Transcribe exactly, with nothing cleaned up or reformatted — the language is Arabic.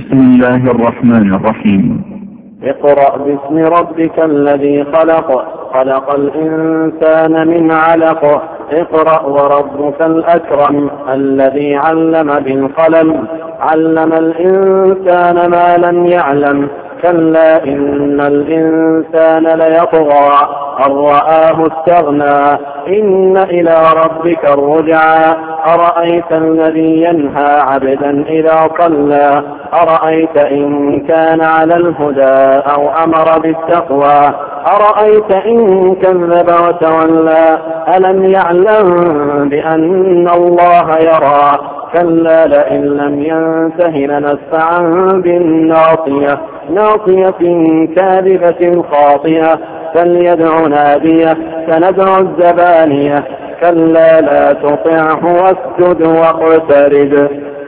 بسم الله الرحمن الرحيم. اقرأ باسم ربك الذي خلق خلق الإنسان من علق اقرأ وربك الأكرم الذي علم بالقلم علم الإنسان ما لم يعلم كلا إن الإنسان ليطغى أن رآه استغنى إن إلى ربك الرجعى أرأيت الذي ينهى عبدا إذا صلى أرأيت إن كان على الهدى أو أمر بالتقوى أرأيت إن كذب وتولى ألم يعلم بأن الله يرى كلا لئن لم ينته لنسفعا بالناصية ناصية كاذبة خاطئة فليدع ناديه سندع الزبانية كلا لا تطعه واسجد واقترب